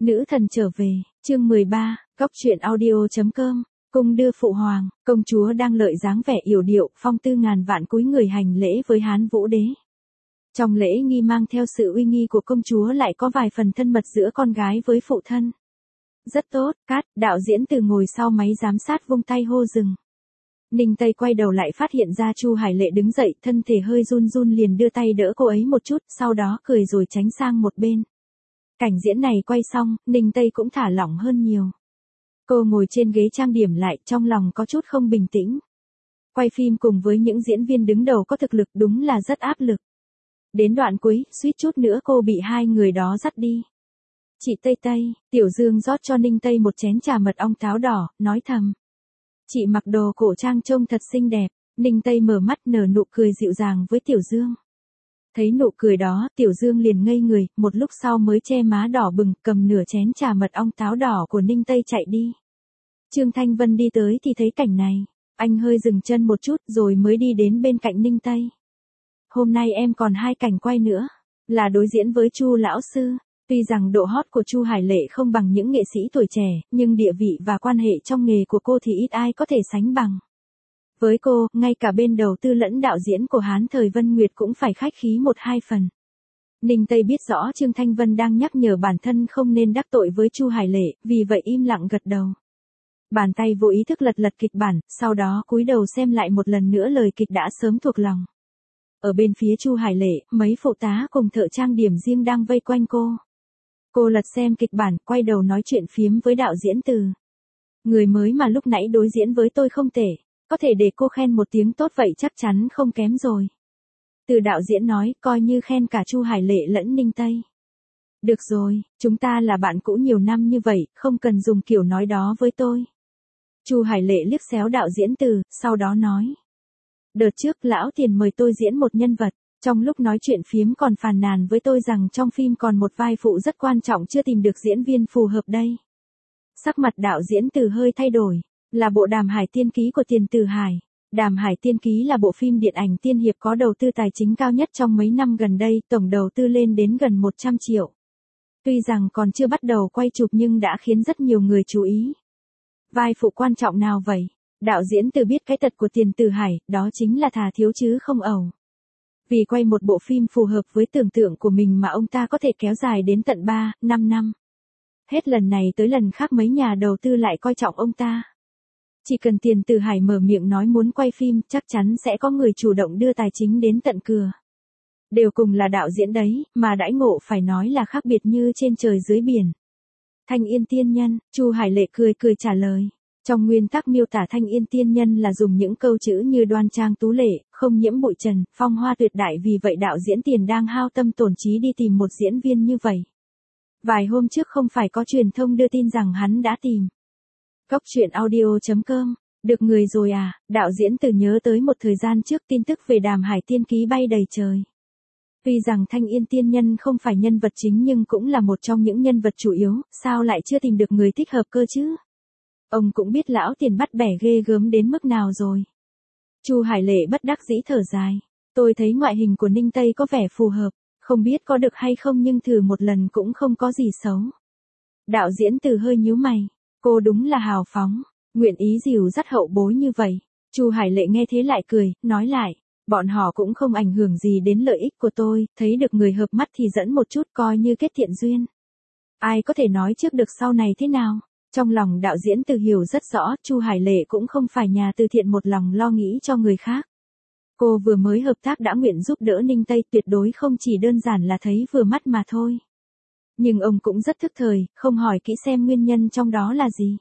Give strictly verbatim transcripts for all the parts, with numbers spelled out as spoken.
Nữ thần trở về, chương mười ba, Cóc truyện audio chấm com. Cung đưa phụ hoàng, công chúa đang lợi dáng vẻ yểu điệu, phong tư ngàn vạn cúi người hành lễ với Hán Vũ đế. Trong lễ nghi mang theo sự uy nghi của công chúa lại có vài phần thân mật giữa con gái với phụ thân. Rất tốt, cát, đạo diễn từ ngồi sau máy giám sát vung tay hô dừng. Ninh Tây quay đầu lại phát hiện ra Chu Hải Lệ đứng dậy, thân thể hơi run run liền đưa tay đỡ cô ấy một chút, sau đó cười rồi tránh sang một bên. Cảnh diễn này quay xong, Ninh Tây cũng thả lỏng hơn nhiều. Cô ngồi trên ghế trang điểm lại, trong lòng có chút không bình tĩnh. Quay phim cùng với những diễn viên đứng đầu có thực lực đúng là rất áp lực. Đến đoạn cuối, suýt chút nữa cô bị hai người đó dắt đi. Chị Tây Tây, Tiểu Dương rót cho Ninh Tây một chén trà mật ong táo đỏ, nói thầm. Chị mặc đồ cổ trang trông thật xinh đẹp. Ninh Tây mở mắt nở nụ cười dịu dàng với Tiểu Dương. Thấy nụ cười đó, Tiểu Dương liền ngây người, một lúc sau mới che má đỏ bừng, cầm nửa chén trà mật ong táo đỏ của Ninh Tây chạy đi. Trương Thanh Vân đi tới thì thấy cảnh này. Anh hơi dừng chân một chút rồi mới đi đến bên cạnh Ninh Tây. Hôm nay em còn hai cảnh quay nữa, là đối diễn với Chu lão sư. Tuy rằng độ hot của Chu Hải Lệ không bằng những nghệ sĩ tuổi trẻ, nhưng địa vị và quan hệ trong nghề của cô thì ít ai có thể sánh bằng. Với cô, ngay cả bên đầu tư lẫn đạo diễn của Hán thời Vân Nguyệt cũng phải khách khí một hai phần. Ninh Tây biết rõ Trương Thanh Vân đang nhắc nhở bản thân không nên đắc tội với Chu Hải Lệ, vì vậy im lặng gật đầu. Bàn tay vô ý thức lật lật kịch bản, sau đó cúi đầu xem lại một lần nữa lời kịch đã sớm thuộc lòng. Ở bên phía Chu Hải Lệ, mấy phụ tá cùng thợ trang điểm riêng đang vây quanh cô. Cô lật xem kịch bản, quay đầu nói chuyện phiếm với đạo diễn Từ. Người mới mà lúc nãy đối diễn với tôi không tệ. Có thể để cô khen một tiếng tốt vậy chắc chắn không kém rồi. Từ đạo diễn nói, coi như khen cả Chu Hải Lệ lẫn Ninh Tây. Được rồi, chúng ta là bạn cũ nhiều năm như vậy, không cần dùng kiểu nói đó với tôi. Chu Hải Lệ liếc xéo đạo diễn Từ, sau đó nói. Đợt trước lão tiền mời tôi diễn một nhân vật, trong lúc nói chuyện phiếm còn phàn nàn với tôi rằng trong phim còn một vai phụ rất quan trọng chưa tìm được diễn viên phù hợp đây. Sắc mặt đạo diễn Từ hơi thay đổi. Là bộ Đàm Hải Tiên Ký của Tiền Tử Hải. Đàm Hải Tiên Ký là bộ phim điện ảnh tiên hiệp có đầu tư tài chính cao nhất trong mấy năm gần đây, tổng đầu tư lên đến gần một trăm triệu. Tuy rằng còn chưa bắt đầu quay chụp nhưng đã khiến rất nhiều người chú ý. Vai phụ quan trọng nào vậy? Đạo diễn Từ biết cái tật của Tiền Tử Hải, đó chính là thà thiếu chứ không ẩu. Vì quay một bộ phim phù hợp với tưởng tượng của mình mà ông ta có thể kéo dài đến tận ba, năm năm. Hết lần này tới lần khác mấy nhà đầu tư lại coi trọng ông ta. Chỉ cần Tiền Tử Hải mở miệng nói muốn quay phim, chắc chắn sẽ có người chủ động đưa tài chính đến tận cửa. Đều cùng là đạo diễn đấy, mà đãi ngộ phải nói là khác biệt như trên trời dưới biển. Thanh Yên Tiên Nhân, Chu Hải Lệ cười cười trả lời. Trong nguyên tắc miêu tả Thanh Yên Tiên Nhân là dùng những câu chữ như đoan trang tú lệ, không nhiễm bụi trần, phong hoa tuyệt đại, vì vậy đạo diễn Tiền đang hao tâm tổn trí đi tìm một diễn viên như vậy. Vài hôm trước không phải có truyền thông đưa tin rằng hắn đã tìm. Cóc truyện audio chấm com, được người rồi à, đạo diễn Từ nhớ tới một thời gian trước tin tức về Đàm Hải Tiên Ký bay đầy trời. Tuy rằng Thanh Yên Tiên Nhân không phải nhân vật chính nhưng cũng là một trong những nhân vật chủ yếu, sao lại chưa tìm được người thích hợp cơ chứ? Ông cũng biết lão Tiền bắt bẻ ghê gớm đến mức nào rồi. Chu Hải Lệ bất đắc dĩ thở dài. Tôi thấy ngoại hình của Ninh Tây có vẻ phù hợp, không biết có được hay không nhưng thử một lần cũng không có gì xấu. Đạo diễn Từ hơi nhíu mày. Cô đúng là hào phóng, nguyện ý dìu dắt hậu bối như vậy. Chu Hải Lệ nghe thế lại cười, nói lại, bọn họ cũng không ảnh hưởng gì đến lợi ích của tôi, thấy được người hợp mắt thì dẫn một chút coi như kết thiện duyên. Ai có thể nói trước được sau này thế nào? Trong lòng đạo diễn Từ hiểu rất rõ, Chu Hải Lệ cũng không phải nhà từ thiện một lòng lo nghĩ cho người khác. Cô vừa mới hợp tác đã nguyện giúp đỡ Ninh Tây, tuyệt đối không chỉ đơn giản là thấy vừa mắt mà thôi. Nhưng ông cũng rất thức thời, không hỏi kỹ xem nguyên nhân trong đó là gì.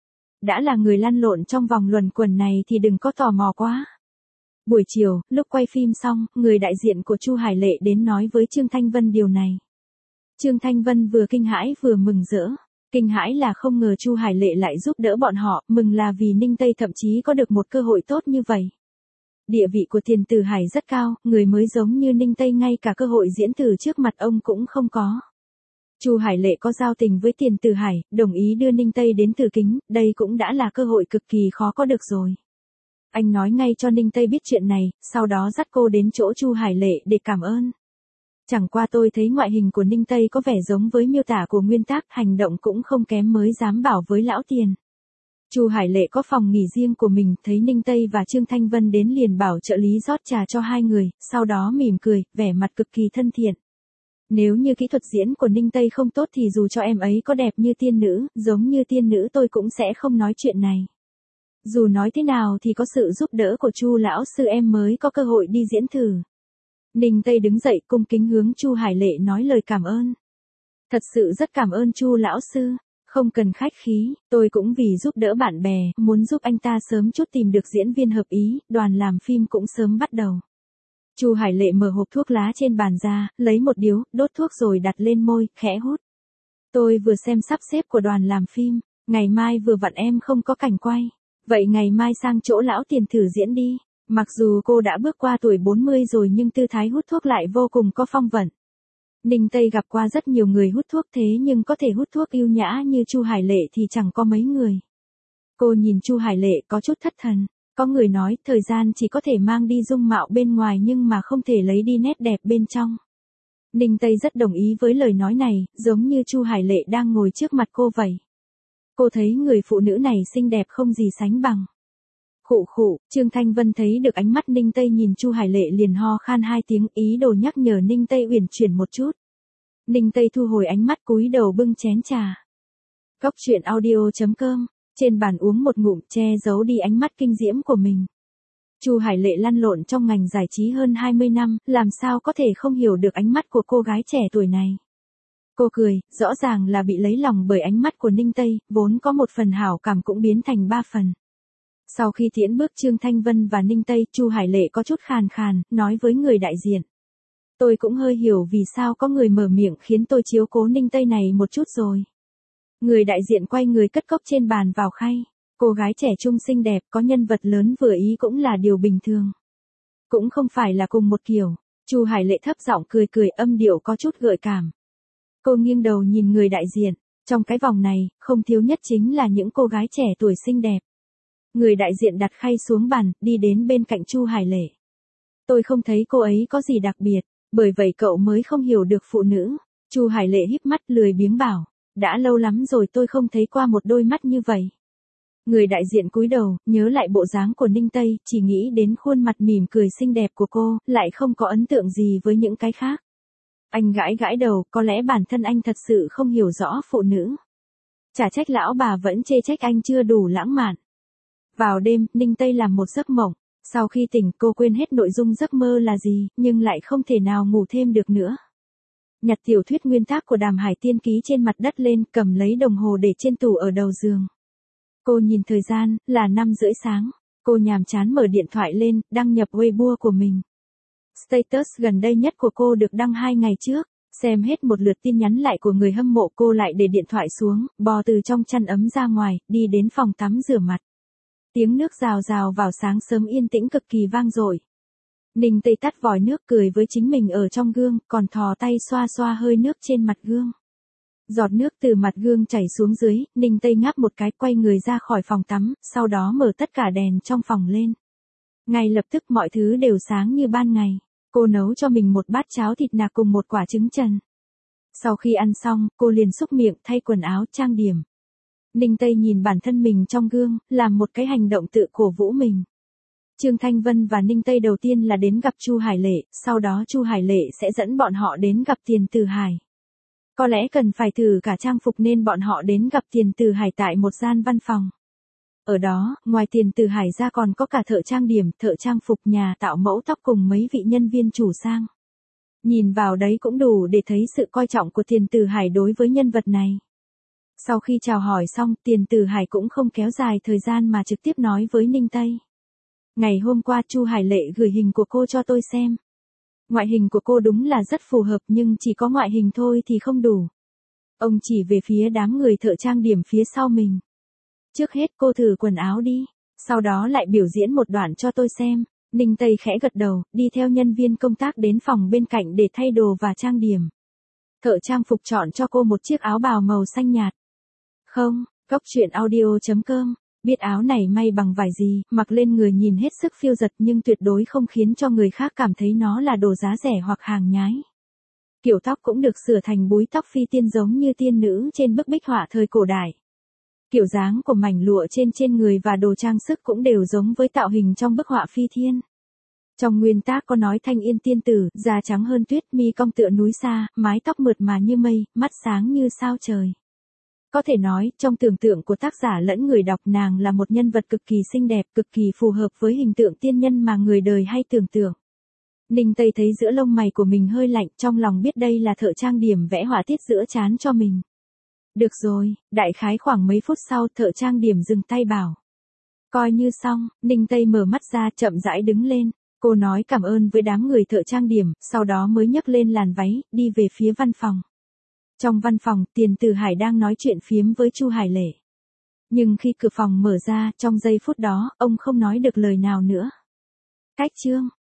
Đã là người lăn lộn trong vòng luẩn quẩn này thì đừng có tò mò quá. Buổi chiều, lúc quay phim xong, người đại diện của Chu Hải Lệ đến nói với Trương Thanh Vân điều này. Trương Thanh Vân vừa kinh hãi vừa mừng rỡ. Kinh hãi là không ngờ Chu Hải Lệ lại giúp đỡ bọn họ, mừng là vì Ninh Tây thậm chí có được một cơ hội tốt như vậy. Địa vị của Tiền Tử Hải rất cao, người mới giống như Ninh Tây ngay cả cơ hội diễn từ trước mặt ông cũng không có. Chu Hải Lệ có giao tình với Tiền Tử Hải, đồng ý đưa Ninh Tây đến Tử Kính, đây cũng đã là cơ hội cực kỳ khó có được rồi. Anh nói ngay cho Ninh Tây biết chuyện này, sau đó dắt cô đến chỗ Chu Hải Lệ để cảm ơn. Chẳng qua tôi thấy ngoại hình của Ninh Tây có vẻ giống với miêu tả của nguyên tác, hành động cũng không kém mới dám bảo với lão tiền. Chu Hải Lệ có phòng nghỉ riêng của mình, thấy Ninh Tây và Trương Thanh Vân đến liền bảo trợ lý rót trà cho hai người, sau đó mỉm cười, vẻ mặt cực kỳ thân thiện. Nếu như kỹ thuật diễn của Ninh Tây không tốt thì dù cho em ấy có đẹp như tiên nữ, giống như tiên nữ tôi cũng sẽ không nói chuyện này. Dù nói thế nào thì có sự giúp đỡ của Chu lão sư em mới có cơ hội đi diễn thử. Ninh Tây đứng dậy cung kính hướng Chu Hải Lệ nói lời cảm ơn. Thật sự rất cảm ơn Chu lão sư, không cần khách khí, tôi cũng vì giúp đỡ bạn bè, muốn giúp anh ta sớm chút tìm được diễn viên hợp ý, đoàn làm phim cũng sớm bắt đầu. Chu Hải Lệ mở hộp thuốc lá trên bàn ra, lấy một điếu, đốt thuốc rồi đặt lên môi, khẽ hút. Tôi vừa xem sắp xếp của đoàn làm phim, ngày mai vừa vặn em không có cảnh quay. Vậy ngày mai sang chỗ lão tiền thử diễn đi. Mặc dù cô đã bước qua tuổi bốn mươi rồi nhưng tư thái hút thuốc lại vô cùng có phong vận. Ninh Tây gặp qua rất nhiều người hút thuốc thế nhưng có thể hút thuốc yêu nhã như Chu Hải Lệ thì chẳng có mấy người. Cô nhìn Chu Hải Lệ có chút thất thần. Có người nói thời gian chỉ có thể mang đi dung mạo bên ngoài nhưng mà không thể lấy đi nét đẹp bên trong. Ninh Tây rất đồng ý với lời nói này, giống như Chu Hải Lệ đang ngồi trước mặt cô vậy. Cô thấy người phụ nữ này xinh đẹp không gì sánh bằng. Khụ khụ, Trương Thanh Vân thấy được ánh mắt Ninh Tây nhìn Chu Hải Lệ liền ho khan hai tiếng, ý đồ nhắc nhở Ninh Tây uyển chuyển một chút. Ninh Tây thu hồi ánh mắt cúi đầu bưng chén trà. Cốc truyện audio chấm com, trên bàn uống một ngụm che giấu đi ánh mắt kinh diễm của mình. Chu Hải Lệ lăn lộn trong ngành giải trí hơn hai mươi năm, làm sao có thể không hiểu được ánh mắt của cô gái trẻ tuổi này. Cô cười, rõ ràng là bị lấy lòng bởi ánh mắt của Ninh Tây, vốn có một phần hảo cảm cũng biến thành ba phần. Sau khi tiễn bước Trương Thanh Vân và Ninh Tây, Chu Hải Lệ có chút khàn khàn, nói với người đại diện. Tôi cũng hơi hiểu vì sao có người mở miệng khiến tôi chiếu cố Ninh Tây này một chút rồi. Người đại diện quay người cất cốc trên bàn vào khay. Cô gái trẻ trung xinh đẹp có nhân vật lớn vừa ý cũng là điều bình thường. Cũng không phải là cùng một kiểu. Chu Hải Lệ thấp giọng cười cười, âm điệu có chút gợi cảm. Cô nghiêng đầu nhìn người đại diện. Trong cái vòng này, không thiếu nhất chính là những cô gái trẻ tuổi xinh đẹp. Người đại diện đặt khay xuống bàn, đi đến bên cạnh Chu Hải Lệ. Tôi không thấy cô ấy có gì đặc biệt, bởi vậy cậu mới không hiểu được phụ nữ. Chu Hải Lệ híp mắt lười biếng bảo, đã lâu lắm rồi tôi không thấy qua một đôi mắt như vậy. Người đại diện cúi đầu, nhớ lại bộ dáng của Ninh Tây, chỉ nghĩ đến khuôn mặt mỉm cười xinh đẹp của cô, lại không có ấn tượng gì với những cái khác. Anh gãi gãi đầu, có lẽ bản thân anh thật sự không hiểu rõ phụ nữ. Chả trách lão bà vẫn chê trách anh chưa đủ lãng mạn. Vào đêm, Ninh Tây làm một giấc mộng. Sau khi tỉnh cô quên hết nội dung giấc mơ là gì, nhưng lại không thể nào ngủ thêm được nữa. Nhặt tiểu thuyết nguyên tác của Đàm Hải Tiên ký trên mặt đất lên, cầm lấy đồng hồ để trên tủ ở đầu giường. Cô nhìn thời gian, là năm rưỡi sáng. Cô nhàm chán mở điện thoại lên, đăng nhập Weibo của mình. Status gần đây nhất của cô được đăng hai ngày trước. Xem hết một lượt tin nhắn lại của người hâm mộ, cô lại để điện thoại xuống, bò từ trong chăn ấm ra ngoài, đi đến phòng tắm rửa mặt. Tiếng nước rào rào vào sáng sớm yên tĩnh cực kỳ vang dội. Ninh Tây tắt vòi nước cười với chính mình ở trong gương, còn thò tay xoa xoa hơi nước trên mặt gương. Giọt nước từ mặt gương chảy xuống dưới, Ninh Tây ngáp một cái quay người ra khỏi phòng tắm, sau đó mở tất cả đèn trong phòng lên. Ngay lập tức mọi thứ đều sáng như ban ngày. Cô nấu cho mình một bát cháo thịt nạc cùng một quả trứng trần. Sau khi ăn xong, cô liền xúc miệng, thay quần áo, trang điểm. Ninh Tây nhìn bản thân mình trong gương, làm một cái hành động tự cổ vũ mình. Trương Thanh Vân và Ninh Tây đầu tiên là đến gặp Chu Hải Lệ, sau đó Chu Hải Lệ sẽ dẫn bọn họ đến gặp Tiền Từ Hải. Có lẽ cần phải thử cả trang phục nên bọn họ đến gặp Tiền Từ Hải tại một gian văn phòng. Ở đó, ngoài Tiền Từ Hải ra còn có cả thợ trang điểm, thợ trang phục, nhà tạo mẫu tóc cùng mấy vị nhân viên chủ sang. Nhìn vào đấy cũng đủ để thấy sự coi trọng của Tiền Từ Hải đối với nhân vật này. Sau khi chào hỏi xong, Tiền Từ Hải cũng không kéo dài thời gian mà trực tiếp nói với Ninh Tây. Ngày hôm qua Chu Hải Lệ gửi hình của cô cho tôi xem. Ngoại hình của cô đúng là rất phù hợp nhưng chỉ có ngoại hình thôi thì không đủ. Ông chỉ về phía đám người thợ trang điểm phía sau mình. Trước hết cô thử quần áo đi, sau đó lại biểu diễn một đoạn cho tôi xem. Ninh Tây khẽ gật đầu, đi theo nhân viên công tác đến phòng bên cạnh để thay đồ và trang điểm. Thợ trang phục chọn cho cô một chiếc áo bào màu xanh nhạt. Không, cốc truyện audio chấm com, biết áo này may bằng vải gì, mặc lên người nhìn hết sức phiêu dật nhưng tuyệt đối không khiến cho người khác cảm thấy nó là đồ giá rẻ hoặc hàng nhái. Kiểu tóc cũng được sửa thành búi tóc phi tiên giống như tiên nữ trên bức bích họa thời cổ đại. Kiểu dáng của mảnh lụa trên trên người và đồ trang sức cũng đều giống với tạo hình trong bức họa phi thiên. Trong nguyên tác có nói thanh yên tiên tử, da trắng hơn tuyết, mi cong tựa núi xa, mái tóc mượt mà như mây, mắt sáng như sao trời. Có thể nói, trong tưởng tượng của tác giả lẫn người đọc, nàng là một nhân vật cực kỳ xinh đẹp, cực kỳ phù hợp với hình tượng tiên nhân mà người đời hay tưởng tượng. Ninh Tây thấy giữa lông mày của mình hơi lạnh, trong lòng biết đây là thợ trang điểm vẽ họa tiết giữa trán cho mình. Được rồi, đại khái khoảng mấy phút sau thợ trang điểm dừng tay bảo. Coi như xong, Ninh Tây mở mắt ra chậm rãi đứng lên. Cô nói cảm ơn với đám người thợ trang điểm, sau đó mới nhấc lên làn váy, đi về phía văn phòng. Trong văn phòng, Tiền Tử Hải đang nói chuyện phiếm với Chu Hải Lệ. Nhưng khi cửa phòng mở ra, trong giây phút đó, ông không nói được lời nào nữa. Cách chương